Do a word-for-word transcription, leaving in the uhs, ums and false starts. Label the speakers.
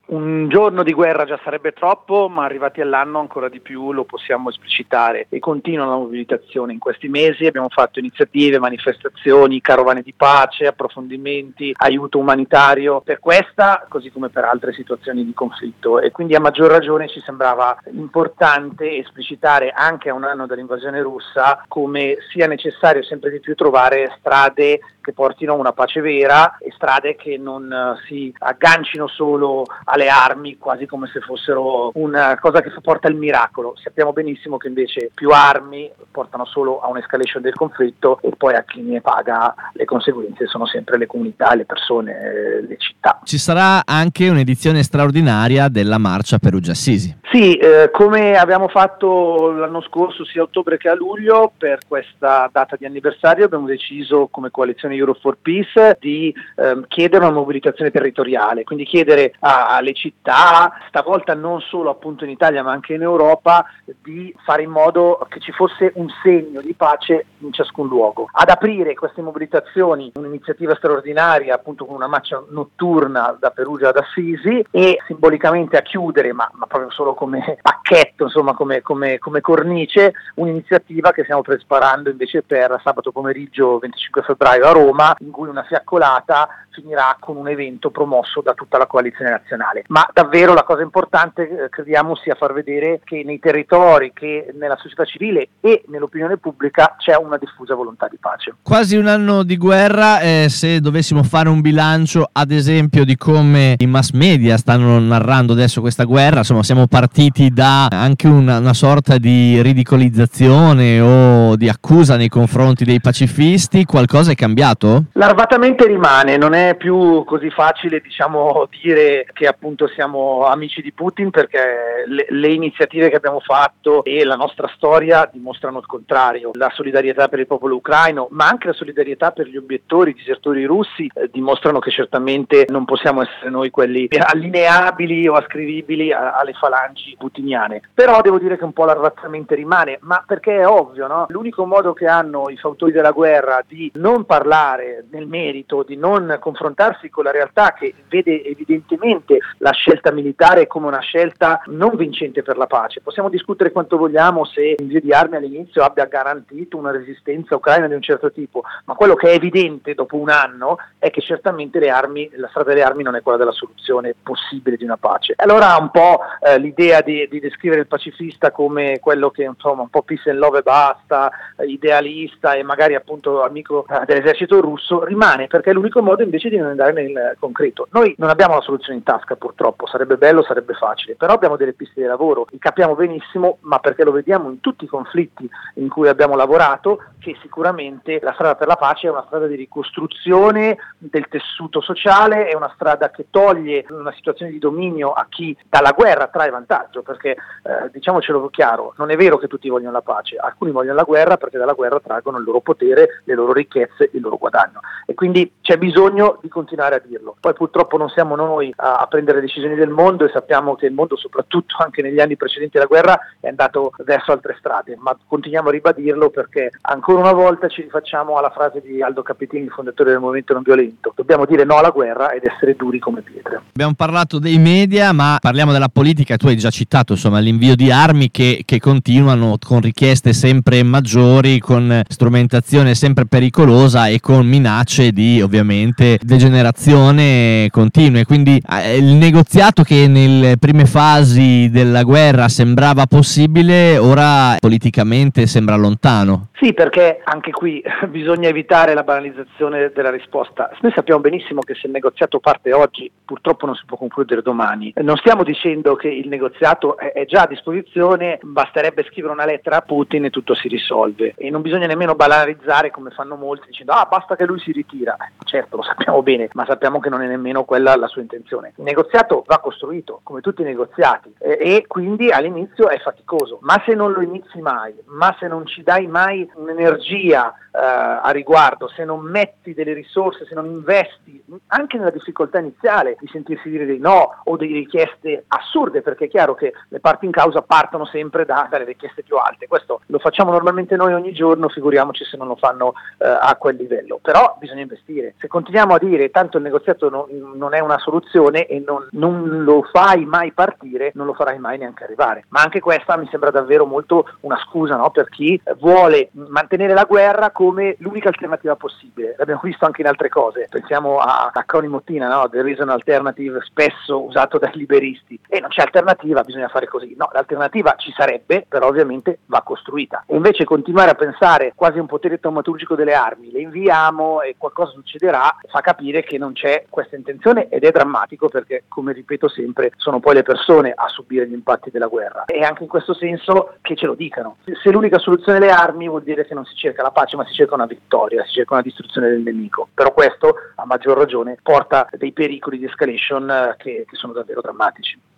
Speaker 1: Un giorno di guerra già sarebbe troppo, ma arrivati all'anno ancora di più lo possiamo esplicitare e continua la mobilitazione. In questi mesi abbiamo fatto iniziative, manifestazioni, carovane di pace, approfondimenti, aiuto umanitario per questa così come per altre situazioni di conflitto, e quindi a maggior ragione ci sembrava importante esplicitare anche a un anno dall'invasione russa come sia necessario sempre di più trovare strade che portino a una pace vera e strade che non uh, si aggancino solo alle armi quasi come se fossero una cosa che porta al miracolo. Sappiamo benissimo che invece più armi portano solo a un'escalation del conflitto e poi a chi ne paga le conseguenze sono sempre le comunità, le persone, le città.
Speaker 2: Ci sarà anche un'edizione straordinaria della Marcia Perugia-Assisi.
Speaker 1: Sì, eh, come abbiamo fatto l'anno scorso sia a ottobre che a luglio, per questa data di anniversario abbiamo deciso come coalizione Europe for Peace di eh, chiedere una mobilitazione territoriale, quindi chiedere alle città, stavolta non solo appunto in Italia ma anche in Europa, di fare in modo che ci fosse un segno di pace in ciascun luogo. Ad aprire queste mobilitazioni un'iniziativa straordinaria appunto con una marcia notturna da Perugia ad Assisi e simbolicamente a chiudere, ma, ma proprio solo come pacchetto, insomma come, come, come cornice, un'iniziativa che stiamo preparando invece per sabato pomeriggio venticinque febbraio a Roma, in cui una fiaccolata finirà con un evento promosso da tutta la coalizione nazionale. Ma davvero la cosa importante eh, crediamo sia far vedere che nei territori, che nella società civile e nell'opinione pubblica c'è una diffusa volontà di pace.
Speaker 2: Quasi un anno di guerra, eh, se dovessimo fare un bilancio ad esempio di come i mass media stanno narrando adesso questa guerra, insomma siamo partiti da anche una, una sorta di ridicolizzazione o di accusa nei confronti dei pacifisti. Qualcosa è cambiato?
Speaker 1: Larvatamente rimane, non è più così facile diciamo dire che appunto siamo amici di Putin, perché le, le iniziative che abbiamo fatto e la nostra storia dimostrano il contrario. La solidarietà per il popolo ucraino, ma anche la solidarietà per gli obiettori, i disertori russi, eh, dimostrano che certamente non possiamo essere noi quelli allineabili o ascrivibili a, alle falangi putiniane. Però devo dire che un po' larvatamente rimane, ma perché è ovvio, no? L'unico modo che hanno i fautori della guerra di non parlare nel merito, di non confrontarsi con la realtà che vede evidentemente la scelta militare come una scelta non vincente per la pace. Possiamo discutere quanto vogliamo se l'invio di armi all'inizio abbia garantito una resistenza ucraina di un certo tipo, ma quello che è evidente dopo un anno è che certamente le armi, la strada delle armi non è quella della soluzione possibile di una pace. Allora un po' eh, l'idea di, di descrivere il pacifista come quello che insomma un po' peace and love e basta, eh, idealista e magari appunto amico eh, dell'esercito russo rimane, perché è l'unico modo invece di non andare nel concreto. Noi non abbiamo la soluzione in tasca purtroppo, sarebbe bello, sarebbe facile, però abbiamo delle piste di lavoro, li capiamo benissimo, ma perché lo vediamo in tutti i conflitti in cui abbiamo lavorato, che sicuramente la strada per la pace è una strada di ricostruzione del tessuto sociale, è una strada che toglie una situazione di dominio a chi dalla guerra trae vantaggio, perché eh, diciamocelo chiaro, non è vero che tutti vogliono la pace, alcuni vogliono la guerra perché dalla guerra traggono il loro potere, le loro ricchezze, il loro guadagno, e quindi c'è bisogno di continuare a dirlo. Poi purtroppo non siamo noi a, a prendere le decisioni del mondo e sappiamo che il mondo, soprattutto anche negli anni precedenti alla guerra, è andato verso altre strade, ma continuiamo a ribadirlo perché ancora una volta ci rifacciamo alla frase di Aldo Capitini, il fondatore del Movimento Non Violento: dobbiamo dire no alla guerra ed essere duri come pietre.
Speaker 2: Abbiamo parlato dei media, ma parliamo della politica. Tu hai già citato insomma l'invio di armi che, che continuano con richieste sempre maggiori, con strumentazione sempre pericolosa e con minacce di ovviamente degenerazione continue. Quindi eh, il negoziato che nelle prime fasi della guerra sembrava possibile ora politicamente sembra lontano.
Speaker 1: Sì, perché anche qui bisogna evitare la banalizzazione della risposta. Noi sappiamo benissimo che se il negoziato parte oggi, purtroppo non si può concludere domani. Non stiamo dicendo che il negoziato è già a disposizione, basterebbe scrivere una lettera a Putin e tutto si risolve. E non bisogna nemmeno banalizzare come fanno molti dicendo ah basta che lui si ritira. Certo, lo sappiamo bene, ma sappiamo che non è nemmeno quella la sua intenzione. Il negoziato va costruito, come tutti i negoziati, e, e quindi all'inizio è faticoso. Ma se non lo inizi mai, ma se non ci dai mai un'energia eh, a riguardo, se non metti delle risorse, se non investi anche nella difficoltà iniziale di sentirsi dire dei no o delle richieste assurde, perché è chiaro che le parti in causa partono sempre da, dalle richieste più alte. Questo lo facciamo normalmente noi ogni giorno, figuriamoci se non lo fanno eh, a quel livello. Però bisogna investire. Se continuiamo a dire tanto il negoziato no, non è una soluzione e non non, non lo fai mai partire, non lo farai mai neanche arrivare. Ma anche questa mi sembra davvero molto una scusa, no? Per chi vuole mantenere la guerra come l'unica alternativa possibile. L'abbiamo visto anche in altre cose, pensiamo a l'acronimo T I N A, no? There is an alternative, spesso usato dai liberisti, e non c'è alternativa, bisogna fare così. No, l'alternativa ci sarebbe, però ovviamente va costruita. E invece continuare a pensare quasi a un potere taumaturgico delle armi, le inviamo e qualcosa succederà, fa capire che non c'è questa intenzione, ed è drammatico perché, come ripeto sempre, sono poi le persone a subire gli impatti della guerra. E anche in questo senso che ce lo dicano. Se l'unica soluzione è le armi, vuol dire che non si cerca la pace, ma si cerca una vittoria, si cerca una distruzione del nemico. Però questo, a maggior ragione, porta dei pericoli di escalation che, che sono davvero drammatici.